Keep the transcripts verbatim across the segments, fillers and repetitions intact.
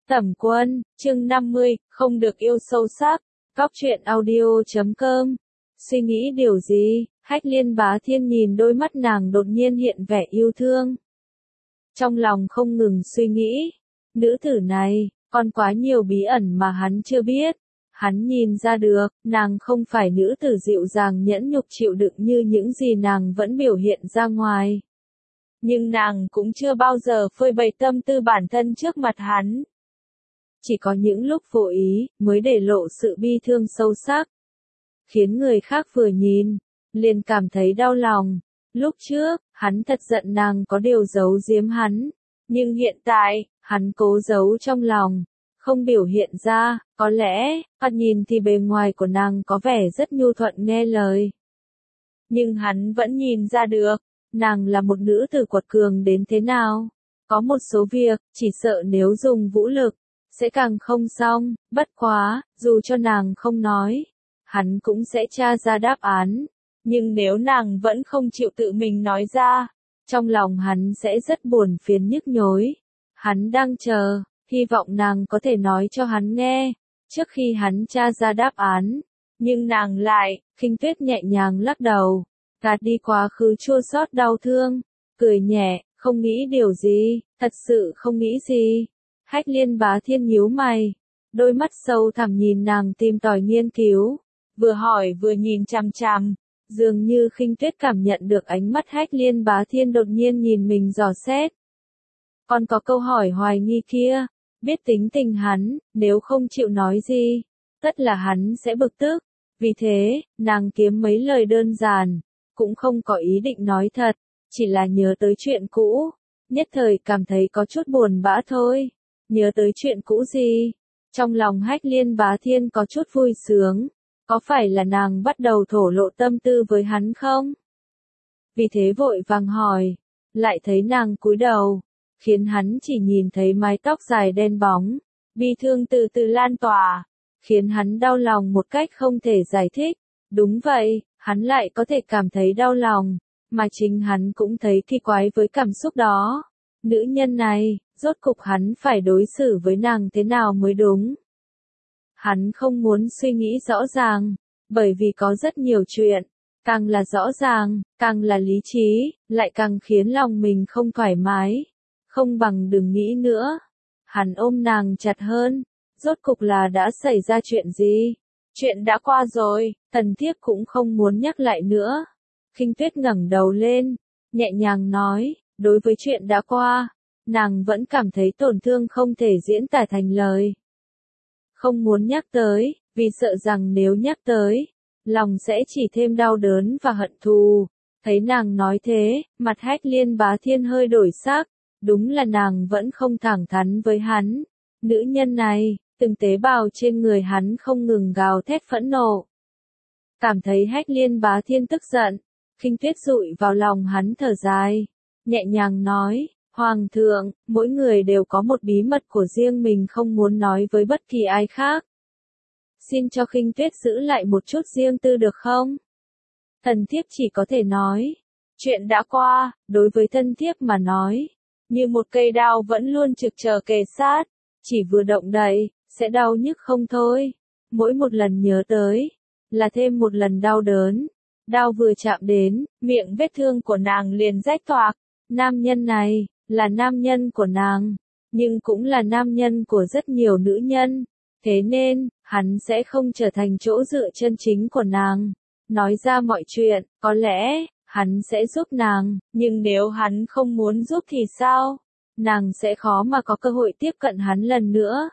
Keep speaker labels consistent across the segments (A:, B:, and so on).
A: Tẩm Quân, chương năm mươi, không được yêu sâu sắc. Góc truyện audio chấm com. Suy nghĩ điều gì? Hách Liên Bá Thiên nhìn đôi mắt nàng đột nhiên hiện vẻ yêu thương. Trong lòng không ngừng suy nghĩ, nữ tử này, còn quá nhiều bí ẩn mà hắn chưa biết. Hắn nhìn ra được, nàng không phải nữ tử dịu dàng nhẫn nhục chịu đựng như những gì nàng vẫn biểu hiện ra ngoài. Nhưng nàng cũng chưa bao giờ phơi bày tâm tư bản thân trước mặt hắn. Chỉ có những lúc vô ý, mới để lộ sự bi thương sâu sắc. Khiến người khác vừa nhìn, liền cảm thấy đau lòng. Lúc trước, hắn thật giận nàng có điều giấu giếm hắn. Nhưng hiện tại, hắn cố giấu trong lòng, không biểu hiện ra. Có lẽ, thoạt nhìn thì bề ngoài của nàng có vẻ rất nhu thuận nghe lời. Nhưng hắn vẫn nhìn ra được, nàng là một nữ tử quật cường đến thế nào. Có một số việc, chỉ sợ nếu dùng vũ lực, sẽ càng không xong. Bất quá, dù cho nàng không nói, hắn cũng sẽ tra ra đáp án. Nhưng nếu nàng vẫn không chịu tự mình nói ra, trong lòng hắn sẽ rất buồn phiền nhức nhối. Hắn đang chờ, hy vọng nàng có thể nói cho hắn nghe, trước khi hắn tra ra đáp án. Nhưng nàng lại, Khinh Tuyết nhẹ nhàng lắc đầu, gạt đi quá khứ chua xót đau thương, cười nhẹ, không nghĩ điều gì, thật sự không nghĩ gì. Hách Liên Bá Thiên nhíu mày, đôi mắt sâu thẳm nhìn nàng tìm tòi nghiên cứu, vừa hỏi vừa nhìn chằm chằm, dường như Khinh Tuyết cảm nhận được ánh mắt Hách Liên Bá Thiên đột nhiên nhìn mình dò xét. Còn có câu hỏi hoài nghi kia, biết tính tình hắn, nếu không chịu nói gì, tất là hắn sẽ bực tức. Vì thế, nàng kiếm mấy lời đơn giản, cũng không có ý định nói thật, chỉ là nhớ tới chuyện cũ, nhất thời cảm thấy có chút buồn bã thôi. Nhớ tới chuyện cũ gì? Trong lòng Hách Liên Bá Thiên có chút vui sướng, có phải là nàng bắt đầu thổ lộ tâm tư với hắn không? Vì thế vội vàng hỏi, lại thấy nàng cúi đầu, khiến hắn chỉ nhìn thấy mái tóc dài đen bóng, bi thương từ từ lan tỏa, khiến hắn đau lòng một cách không thể giải thích. Đúng vậy, hắn lại có thể cảm thấy đau lòng, mà chính hắn cũng thấy kỳ quái với cảm xúc đó. Nữ nhân này, rốt cục hắn phải đối xử với nàng thế nào mới đúng. Hắn không muốn suy nghĩ rõ ràng, bởi vì có rất nhiều chuyện, càng là rõ ràng, càng là lý trí, lại càng khiến lòng mình không thoải mái. Không bằng đừng nghĩ nữa. Hắn ôm nàng chặt hơn, rốt cục là đã xảy ra chuyện gì? Chuyện đã qua rồi, Tần Thiếp cũng không muốn nhắc lại nữa. Khinh Tuyết ngẩng đầu lên, nhẹ nhàng nói, đối với chuyện đã qua, nàng vẫn cảm thấy tổn thương không thể diễn tả thành lời. Không muốn nhắc tới, vì sợ rằng nếu nhắc tới, lòng sẽ chỉ thêm đau đớn và hận thù. Thấy nàng nói thế, mặt Hách Liên Bá Thiên hơi đổi sắc, đúng là nàng vẫn không thẳng thắn với hắn. Nữ nhân này, từng tế bào trên người hắn không ngừng gào thét phẫn nộ. Cảm thấy Hách Liên Bá Thiên tức giận, Khinh Tuyết dụi vào lòng hắn thở dài, nhẹ nhàng nói, Hoàng thượng, mỗi người đều có một bí mật của riêng mình không muốn nói với bất kỳ ai khác. Xin cho Khinh Tuyết giữ lại một chút riêng tư được không? Thần thiếp chỉ có thể nói, chuyện đã qua, đối với thân thiếp mà nói, như một cây đao vẫn luôn trực chờ kề sát, chỉ vừa động đậy, sẽ đau nhức không thôi. Mỗi một lần nhớ tới, là thêm một lần đau đớn. Đau vừa chạm đến, miệng vết thương của nàng liền rách toạc. Nam nhân này, là nam nhân của nàng, nhưng cũng là nam nhân của rất nhiều nữ nhân. Thế nên, hắn sẽ không trở thành chỗ dựa chân chính của nàng. Nói ra mọi chuyện, có lẽ, hắn sẽ giúp nàng, nhưng nếu hắn không muốn giúp thì sao? Nàng sẽ khó mà có cơ hội tiếp cận hắn lần nữa.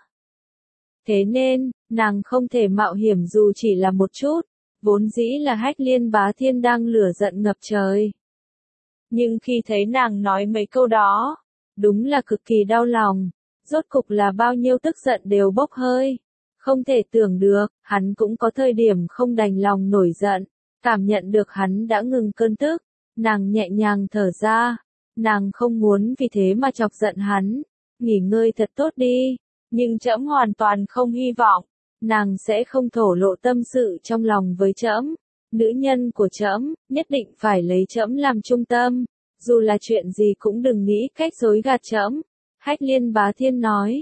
A: Thế nên, nàng không thể mạo hiểm dù chỉ là một chút. Vốn dĩ là Hách Liên Bá Thiên đang lửa giận ngập trời. Nhưng khi thấy nàng nói mấy câu đó, đúng là cực kỳ đau lòng. Rốt cục là bao nhiêu tức giận đều bốc hơi. Không thể tưởng được, hắn cũng có thời điểm không đành lòng nổi giận. Cảm nhận được hắn đã ngừng cơn tức, nàng nhẹ nhàng thở ra. Nàng không muốn vì thế mà chọc giận hắn. Nghỉ ngơi thật tốt đi. Nhưng trẫm hoàn toàn không hy vọng, nàng sẽ không thổ lộ tâm sự trong lòng với trẫm. Nữ nhân của trẫm, nhất định phải lấy trẫm làm trung tâm. Dù là chuyện gì cũng đừng nghĩ cách dối gạt trẫm. Hách Liên Bá Thiên nói.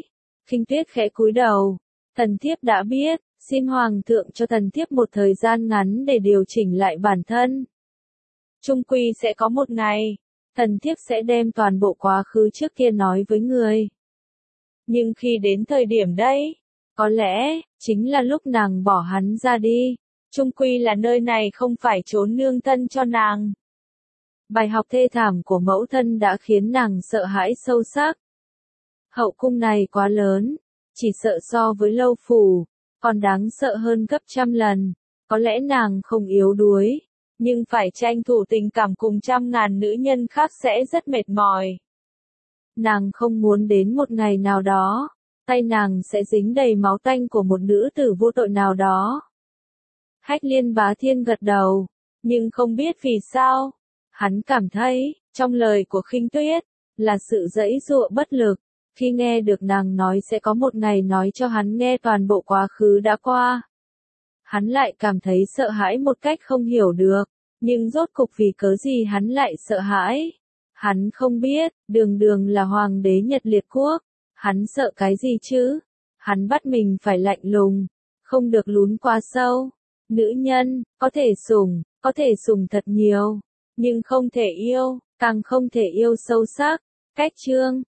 A: Khinh Tuyết khẽ cúi đầu. Thần thiếp đã biết, xin hoàng thượng cho thần thiếp một thời gian ngắn để điều chỉnh lại bản thân. Chung quy sẽ có một ngày, thần thiếp sẽ đem toàn bộ quá khứ trước kia nói với người. Nhưng khi đến thời điểm đấy, có lẽ, chính là lúc nàng bỏ hắn ra đi. Chung quy là nơi này không phải trốn nương thân cho nàng. Bài học thê thảm của mẫu thân đã khiến nàng sợ hãi sâu sắc. Hậu cung này quá lớn, chỉ sợ so với Lâu Phủ, còn đáng sợ hơn gấp trăm lần. Có lẽ nàng không yếu đuối, nhưng phải tranh thủ tình cảm cùng trăm ngàn nữ nhân khác sẽ rất mệt mỏi. Nàng không muốn đến một ngày nào đó, tay nàng sẽ dính đầy máu tanh của một nữ tử vô tội nào đó. Hách Liên Bá Thiên gật đầu, nhưng không biết vì sao, hắn cảm thấy, trong lời của Khinh Tuyết, là sự giãy giụa bất lực, khi nghe được nàng nói sẽ có một ngày nói cho hắn nghe toàn bộ quá khứ đã qua. Hắn lại cảm thấy sợ hãi một cách không hiểu được, nhưng rốt cục vì cớ gì hắn lại sợ hãi. Hắn không biết, đường đường là hoàng đế Nhật Liệt Quốc, hắn sợ cái gì chứ? Hắn bắt mình phải lạnh lùng, không được lún quá sâu. Nữ nhân, có thể sủng, có thể sủng thật nhiều, nhưng không thể yêu, càng không thể yêu sâu sắc. Cách chương